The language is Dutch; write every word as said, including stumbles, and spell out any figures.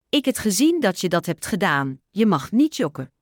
Ik het gezien dat je dat hebt gedaan, je mag niet jokken.